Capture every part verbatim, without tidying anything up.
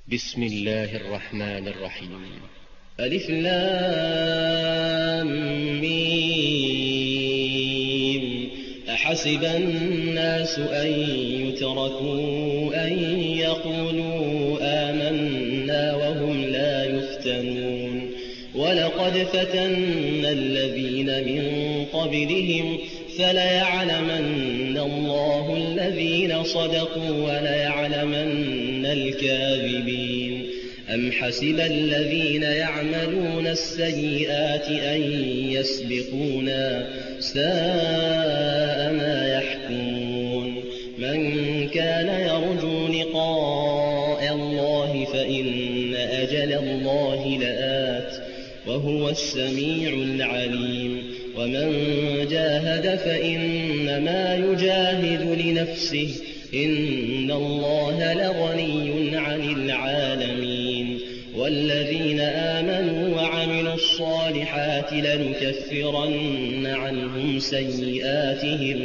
بسم الله الرحمن الرحيم. ألف لام ميم. أحسب الناس أن يتركوا أن يقولوا آمنا وهم لا يفتنون ولقد فتنا الذين من قبلهم فليعلمن الله الذين صدقوا وليعلمن الكاذبين. أم حسب الذين يعملون السيئات أن يسبقونا ساء ما يحكمون. من كان يرجو لقاء الله فإن أجل الله لآت وهو السميع العليم. ومن جاهد فإنما يجاهد لنفسه إن الله لغني عن العالمين. والذين آمنوا وعملوا الصالحات لنكفرن عنهم سيئاتهم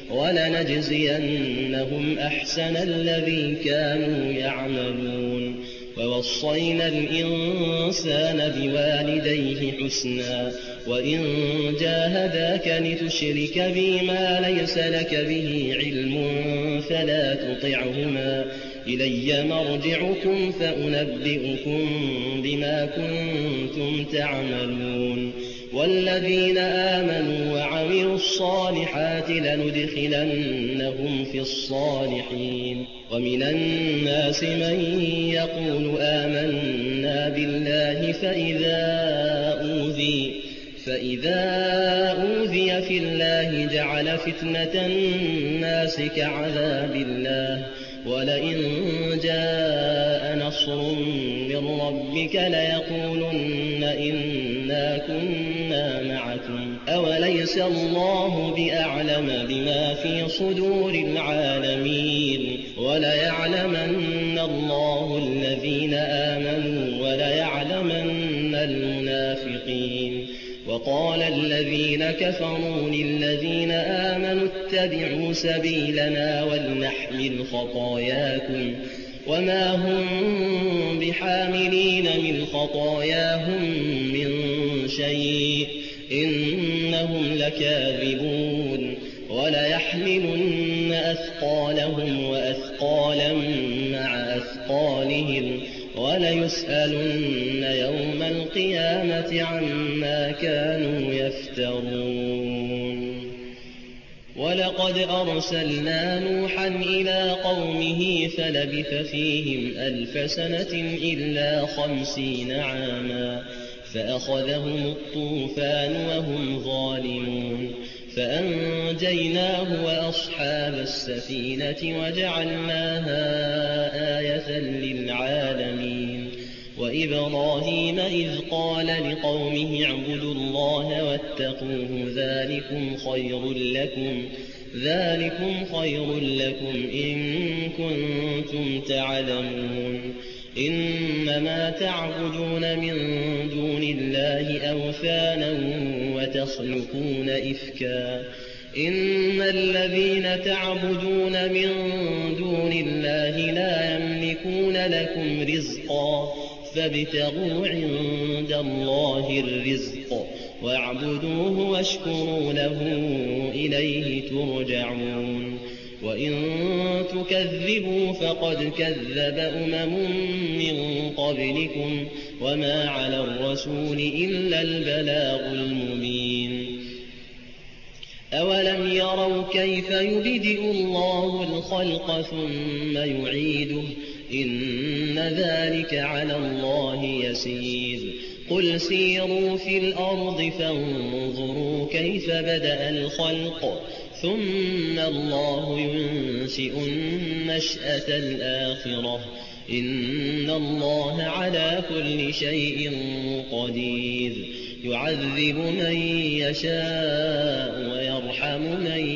ولنجزينهم أحسن الذي كانوا يعملون. ووصينا الإنسان بوالديه حسنا وإن جاهداك لتشرك بي ما ليس لك به علم فلا تطعهما إلي مرجعكم فأنبئكم بما كنتم تعملون. والذين آمنوا وعملوا الصالحات لندخلنهم في الصالحين. ومن الناس من يقول آمنا بالله فإذا أوذي فإذا أوذي في الله جعل فتنة الناس كعذاب الله ولئن جاء نصر من ربك ليقولن إنا كنا معكم أوليس الله بأعلم بما في صدور العالمين. وليعلمن الله الذين آمنوا وليعلمن المنافقين. وقال الذين كفروا للذين آمنوا اتبعوا سبيلنا ولنحمل خطاياكم وما هم بحاملين من خطاياهم من شيء إنهم لكاذبون. وليحملن أثقالهم وأثقالا مع أثقالهم وليسألن يوم القيامة عما كانوا يفترون. ولقد أرسلنا نوحا إلى قومه فلبث فيهم ألف سنة إلا خمسين عاما فأخذهم الطوفان وهم ظالمون فأنجيناه وأصحاب السفينة وجعلناها آية للعالمين. وإبراهيم إذ قال لقومه اعبدوا الله واتقوه ذلكم خير لكم ذلكم خير لكم إن كنتم تعلمون. إنما تعبدون من دون الله أوثانا وتخلقون إفكا إن الذين تعبدون من دون الله لا يملكون لكم رزقا فابتغوا عند الله الرزق واعبدوه واشكروا له إليه ترجعون. وإن تكذبوا فقد كذب أمم من قبلكم وما على الرسول إلا البلاغ المبين. أولم يروا كيف يبدئ الله الخلق ثم يعيده إن ذلك على الله يسير. قل سيروا في الأرض فانظروا كيف بدأ الخلق ثم الله ينشئ النشأة الآخرة إن الله على كل شيء قدير. يعذب من يشاء ويرحم من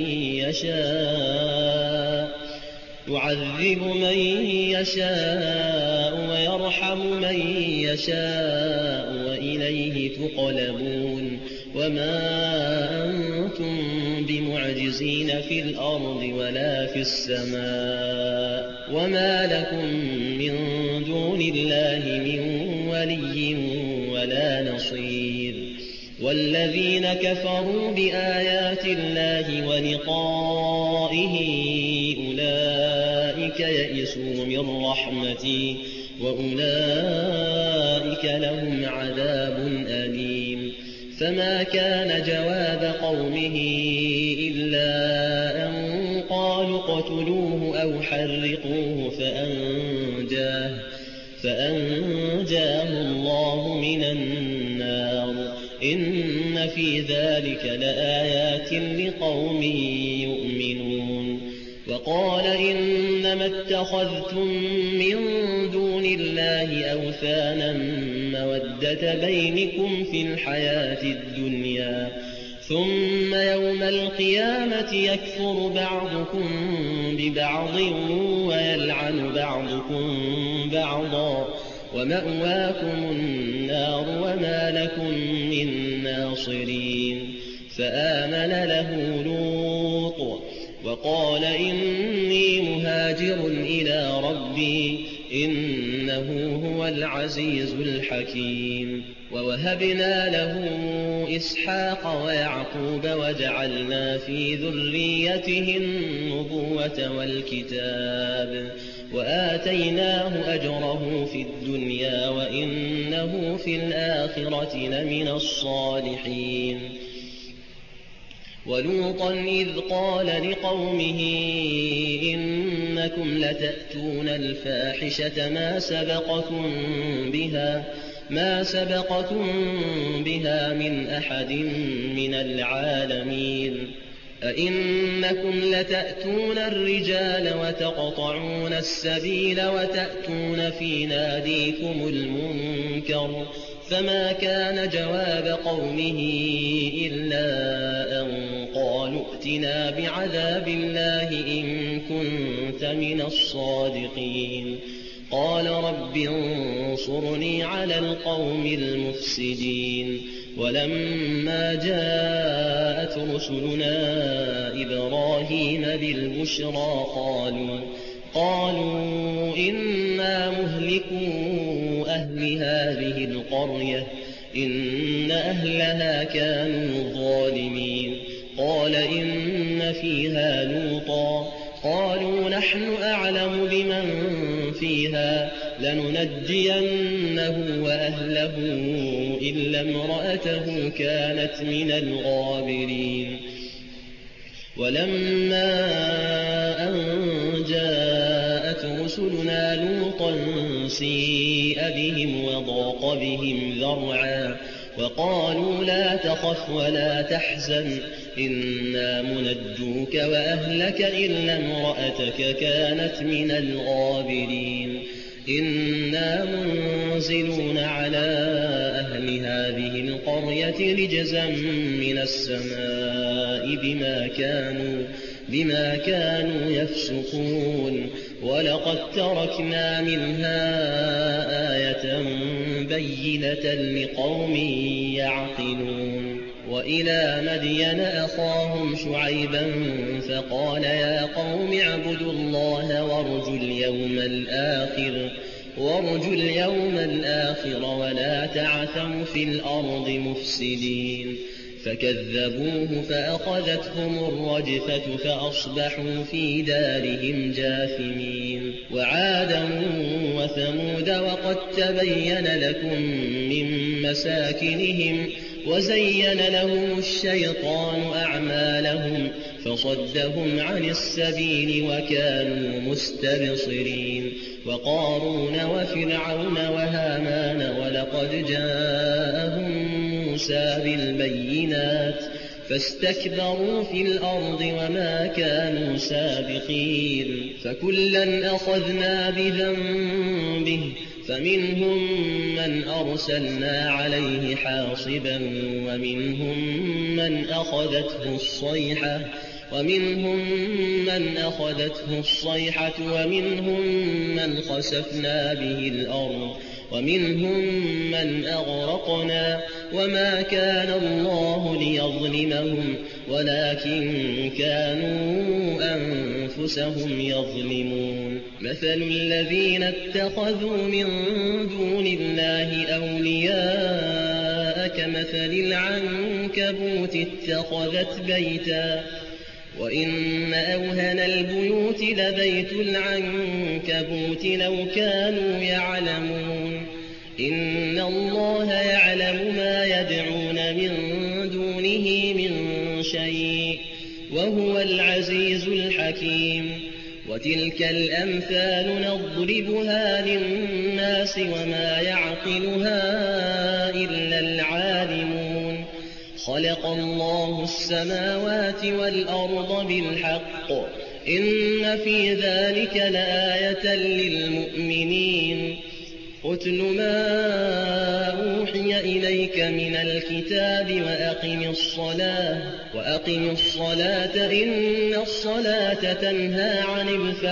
يشاء يعذب من يشاء ويرحم من يشاء وإليه تقلبون. وما أنتم بمعجزين في الأرض ولا في السماء وما لكم من دون الله ولي ولا نصير. والذين كفروا بآيات الله ولقائه أولئك يئسوا من رحمتي وأولئك لهم عذاب أليم. فما كان جواب قومه إلا أن قالوا اقتلوه أو حرقوه فأنجاه, فأنجاه الله من النار. إن في ذلك لآيات لقوم يؤمنون. وقال إنما اتخذتم من دون الله أوثانا مودة بينكم في الحياة الدنيا ثم يوم القيامة يكفر بعضكم ببعض ويلعن بعضكم بعضا ومأواكم النار وما لكم من ناصرين. فآمن له لوط وقال إني مهاجر إلى ربي إنه هو العزيز الحكيم. ووهبنا له إسحاق ويعقوب وجعلنا في ذريته النبوة والكتاب وآتيناه أجره في الدنيا وإنه في الآخرة لمن الصالحين. ولوطا إذ قال لقومه إنكم لتأتون الفاحشة ما سبقكم بها ما سبقكم بها من أحد من العالمين. أئنكم لتأتون الرجال وتقطعون السبيل وتأتون في ناديكم المنكر. فما كان جواب قومه إلا أن قالوا ائتنا بعذاب الله إن كنت من الصادقين. قال رب انصرني على القوم المفسدين. ولما جاءت رسلنا إبراهيم بالبشرى قالوا, قالوا إنا مهلكو أهل هذه القرية إن أهلها كانوا ظالمين. قال إن فيها لوطا قالوا نحن أعلم بمن فيها لننجينه وأهله إلا امرأته كانت من الغابرين. ولما أن جاءت رسلنا لوطا سيء بهم وضاق بهم ذرعا وقالوا لا تخف ولا تحزن إنا منجوك وأهلك إلا امرأتك كانت من الغابرين. إنا منزلون على أهل هذه القرية رجزا من السماء بما كانوا, بما كانوا يفسقون. ولقد تركنا منها آية بينة لقوم يعقلون. وإلى مدين أخاهم شعيبا فقال يا قوم اعبدوا الله وارجوا اليوم الآخر, وارجوا اليوم الآخر ولا تعثوا في الأرض مفسدين. فكذبوه فأخذتهم الرجفة فأصبحوا في دارهم جاثمين. وعادا وثمود وقد تبين لكم من مساكنهم وزين لهم الشيطان أعمالهم فصدهم عن السبيل وكانوا مستبصرين. وقارون وفرعون وهامان ولقد جاءهم موسى بالبينات فاستكبروا في الأرض وما كانوا سابقين. فكلا أخذنا بذنبه فمنهم من أرسلنا عليه حاصبا ومنهم من أخذته الصيحة ومنهم من أخذته الصيحة ومنهم من خسفنا به الأرض ومنهم من أغرقنا وما كان الله ليظلمهم ولكن كانوا أنفسهم يظلمون مثل الذين اتخذوا من دون الله أولياء كمثل العنكبوت اتخذت بيتا وإن أوهن البيوت لبيت العنكبوت لو كانوا يعلمون إن الله يعلم ما يدعون من دونه من شيء وهو العزيز الحكيم وتلك الأمثال نضربها للناس وما يعقلها إلا العالمون خلق الله السماوات والأرض بالحق إن في ذلك لآية للمؤمنين اتل ما أوحي إليك من الكتاب وأقم الصلاة وأقم الصلاة إن الصلاة تنهى عن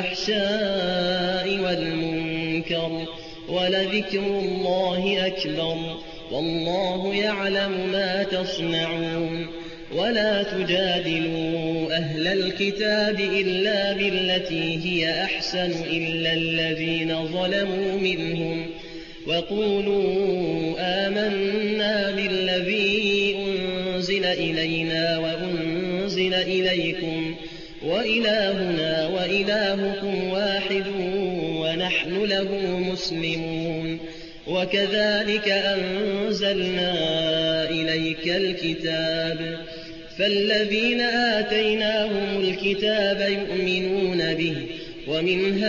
الفحشاء والمنكر ولذكر الله أكبر والله يعلم ما تصنعون ولا تجادلوا أهل الكتاب إلا بالتي هي أحسن إلا الذين ظلموا منهم وقولوا آمنا بالذي أنزل إلينا وأنزل إليكم وإلهنا وإلهكم واحد ونحن له مسلمون وكذلك أنزلنا إليك الكتاب فالذين آتيناهم الكتاب يؤمنون به ومن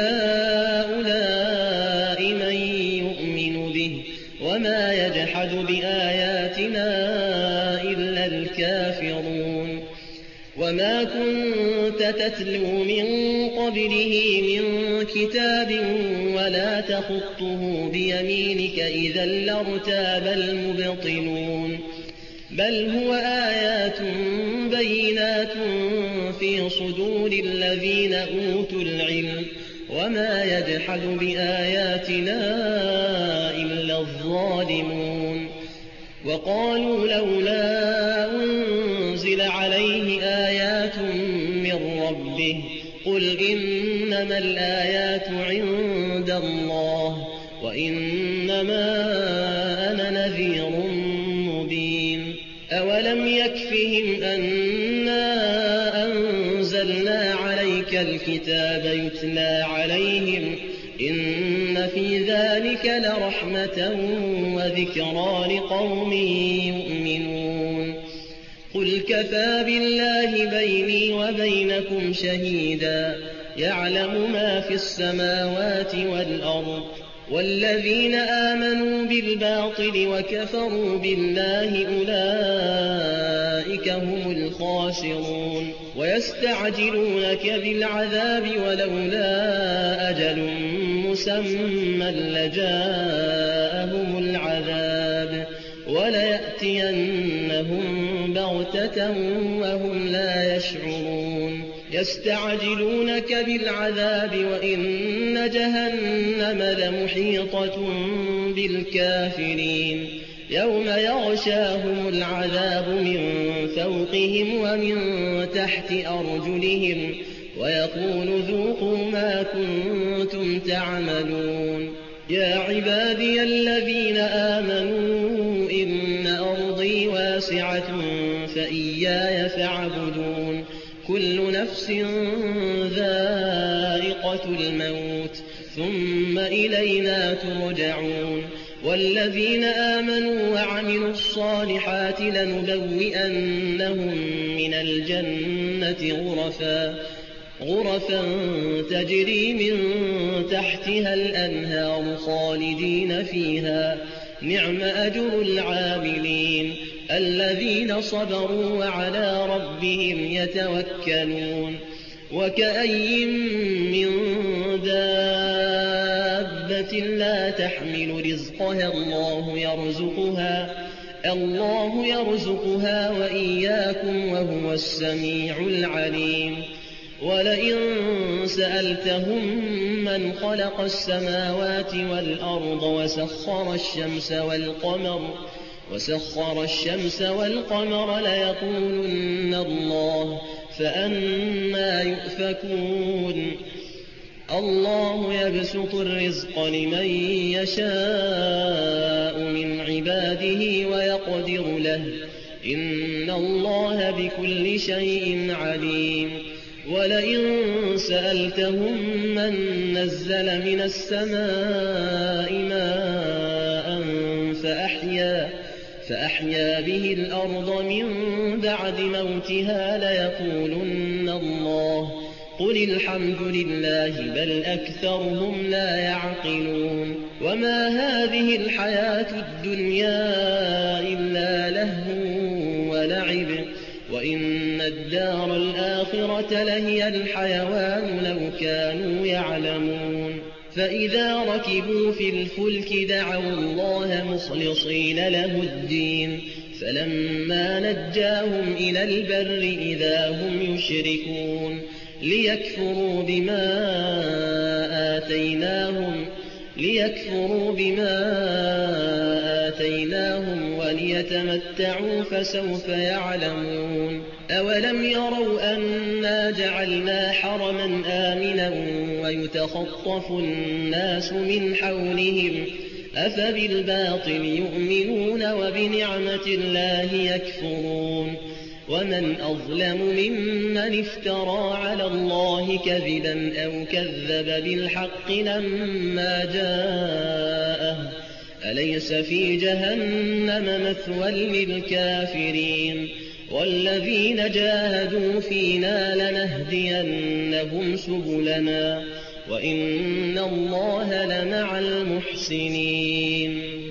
هؤلاء من يؤمن به وما يجحد بآياتنا إلا الكافرون وما كنت تتلو من قبله من كتاب ولا تخطه بيمينك إذا لارتاب المبطلون بل هو آيات بينات في صدور الذين أوتوا العلم وما يجحد بآياتنا إلا الظالمون وقالوا لولا أنزل عليه آيات من ربه قل إنما الآيات عند الله وإنما أنا نذير مبين أولم يكفهم أنا أنزلنا عليك الكتاب يتلى عليهم إن في ذلك لرحمة وذكرى لقوم يؤمنون قل كفى بالله بيني وبينكم شهيدا يعلم ما في السماوات والأرض والذين آمنوا بالباطل وكفروا بالله أولئك هم الخاسرون ويستعجلونك بالعذاب ولولا أجل مسمى لجاءهم العذاب وليأتينهم بغتة وهم لا يشعرون يستعجلونك بالعذاب وإن جهنم لمحيطة بالكافرين يوم يغشاهم العذاب من فوقهم ومن تحت أرجلهم ويقول ذوقوا ما كنتم تعملون يا عبادي الذين آمنوا إن أرضي واسعة فإياي فاعبدون كل نفس ذائقة الموت ثم إلينا ترجعون والذين آمنوا وعملوا الصالحات لنبوئنهم من الجنة غرفا غرفا تجري من تحتها الأنهار خالدين فيها نعم أجر العاملين الذين صبروا وعلى ربهم يتوكلون وكأي من دابة لا تحمل رزقها الله يرزقها الله يرزقها وإياكم وهو السميع العليم ولئن سألتهم من خلق السماوات والأرض وسخر الشمس والقمر وسخر الشمس والقمر ليقولن الله فأنى يؤفكون الله يبسط الرزق لمن يشاء من عباده ويقدر له إن الله بكل شيء عليم ولئن سألتهم من نزل من السماء ماء فأحيا, فأحيا به الأرض من بعد موتها ليقولن الله قل الحمد لله بل أكثرهم لا يعقلون وما هذه الحياة الدنيا إلا لهو ولعب وإن الدار الآخرة لهي الحيوان لو كانوا يعلمون فإذا ركبوا في الفلك دعوا الله مخلصين له الدين فلما نجاهم إلى البر إذا هم يشركون ليكفروا بما آتيناهم ليكفروا بما آتيناهم وليتمتعوا فسوف يعلمون أولم يروا أنا جعلنا حرما آمنا ويتخطف الناس من حولهم أفبالباطل يؤمنون وبنعمة الله يكفرون ومن أظلم ممن افترى على الله كذبا أو كذب بالحق لما جاءه أليس في جهنم مثوى للكافرين والذين جاهدوا فينا لنهدينهم سبلنا وإن الله لمع المحسنين